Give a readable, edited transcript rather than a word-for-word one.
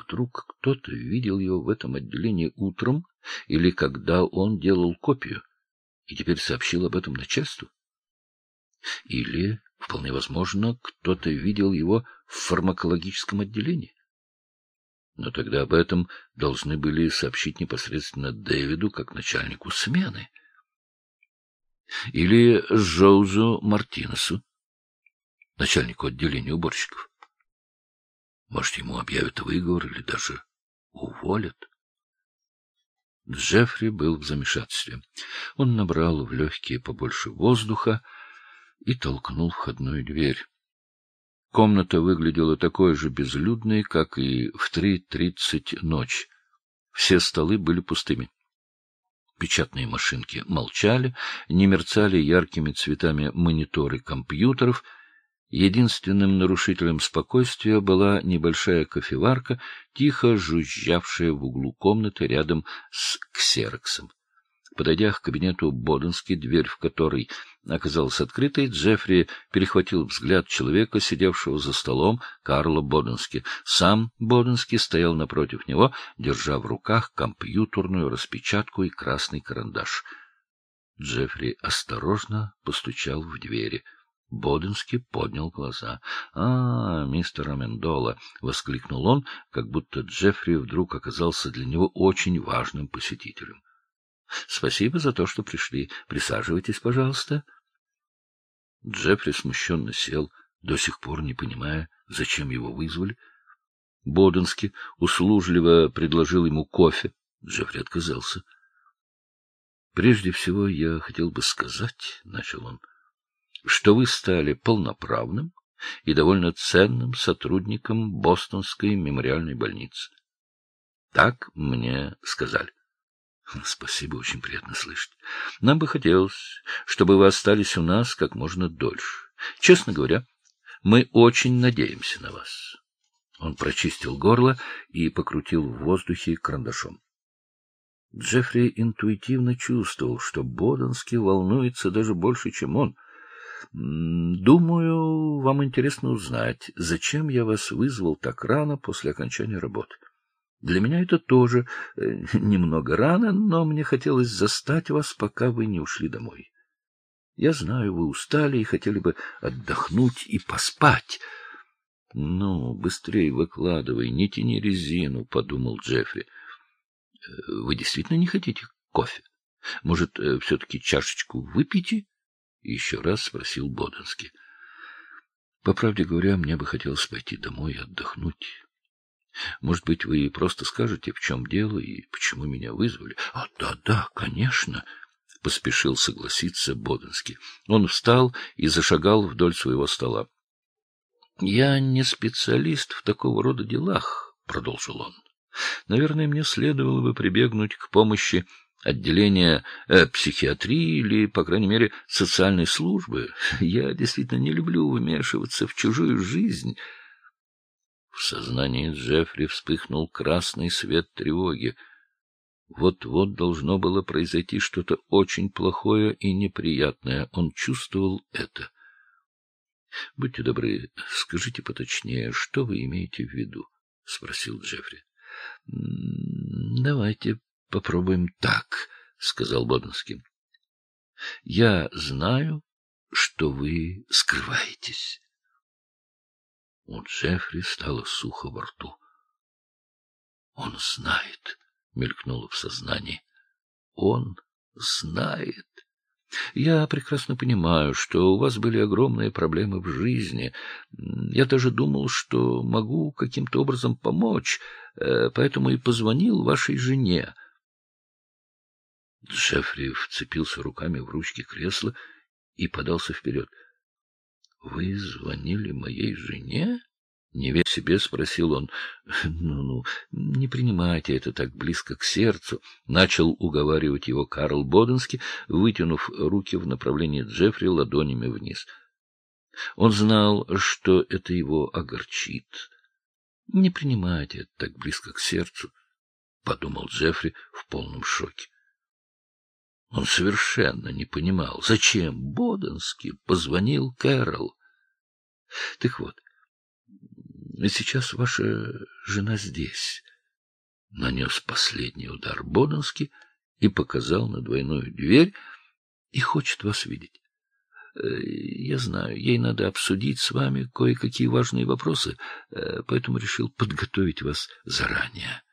вдруг кто-то видел его в этом отделении утром или когда он делал копию, и теперь сообщил об этом начальству. Или, вполне возможно, кто-то видел его в фармакологическом отделении. Но тогда об этом должны были сообщить непосредственно Дэвиду, как начальнику смены. Или Жоузу Мартинесу, начальнику отделения уборщиков. Может, ему объявят выговор или даже уволят. Джеффри был в замешательстве. Он набрал в легкие побольше воздуха и толкнул входную дверь. Комната выглядела такой же безлюдной, как и в 3:30 ночи. Все столы были пустыми. Печатные машинки молчали, не мерцали яркими цветами мониторы компьютеров. Единственным нарушителем спокойствия была небольшая кофеварка, тихо жужжавшая в углу комнаты рядом с ксероксом. Подойдя к кабинету Боденски, дверь в который оказалась открытой, Джеффри перехватил взгляд человека, сидевшего за столом, Карла Боденски. Сам Боденски стоял напротив него, держа в руках компьютерную распечатку и красный карандаш. Джеффри осторожно постучал в двери. Боденски поднял глаза. — мистер Амендола! — воскликнул он, как будто Джеффри вдруг оказался для него очень важным посетителем. — Спасибо за то, что пришли. Присаживайтесь, пожалуйста. Джеффри смущенно сел, до сих пор не понимая, зачем его вызвали. Боденски услужливо предложил ему кофе. Джеффри отказался. — Прежде всего, я хотел бы сказать, — начал он, — что вы стали полноправным и довольно ценным сотрудником Бостонской мемориальной больницы. Так мне сказали. — Спасибо, очень приятно слышать. Нам бы хотелось, чтобы вы остались у нас как можно дольше. Честно говоря, мы очень надеемся на вас. Он прочистил горло и покрутил в воздухе карандашом. Джеффри интуитивно чувствовал, что Боденски волнуется даже больше, чем он. — Думаю, вам интересно узнать, зачем я вас вызвал так рано после окончания работы. Для меня это тоже немного рано, но мне хотелось застать вас, пока вы не ушли домой. Я знаю, вы устали и хотели бы отдохнуть и поспать. — Ну, быстрее выкладывай, не тяни резину, — подумал Джеффри. — Вы действительно не хотите кофе? Может, все-таки чашечку выпьете? — еще раз спросил Боденски. — По правде говоря, мне бы хотелось пойти домой и отдохнуть. Может быть, вы просто скажете, в чем дело и почему меня вызвали? — Да, конечно, — поспешил согласиться Боденски. Он встал и зашагал вдоль своего стола. — Я не специалист в такого рода делах, — продолжил он. — Наверное, мне следовало бы прибегнуть к помощи отделения психиатрии или, по крайней мере, социальной службы. Я действительно не люблю вмешиваться в чужую жизнь. В сознании Джеффри вспыхнул красный свет тревоги. Вот-вот должно было произойти что-то очень плохое и неприятное. Он чувствовал это. — Будьте добры, скажите поточнее, что вы имеете в виду? — спросил Джеффри. — Давайте попробуем так, — сказал Боденски. — Я знаю, что вы скрываетесь. У Джеффри стало сухо во рту. — Он знает, — мелькнуло в сознании. — Он знает. Я прекрасно понимаю, что у вас были огромные проблемы в жизни. Я даже думал, что могу каким-то образом помочь, поэтому и позвонил вашей жене. Джеффри вцепился руками в ручки кресла и подался вперед. — Вы звонили моей жене? — не веря себе, спросил он. — Ну, не принимайте это так близко к сердцу, — начал уговаривать его Карл Боденски, вытянув руки в направлении Джеффри ладонями вниз. Он знал, что это его огорчит. — Не принимайте это так близко к сердцу, — подумал Джеффри в полном шоке. Он совершенно не понимал, зачем Боденски позвонил Кэрол. Так вот, Сейчас ваша жена здесь. Нанес последний удар Боденский и показал на двойную дверь, и хочет вас видеть. Я знаю, ей надо обсудить с вами кое-какие важные вопросы, поэтому решил подготовить вас заранее.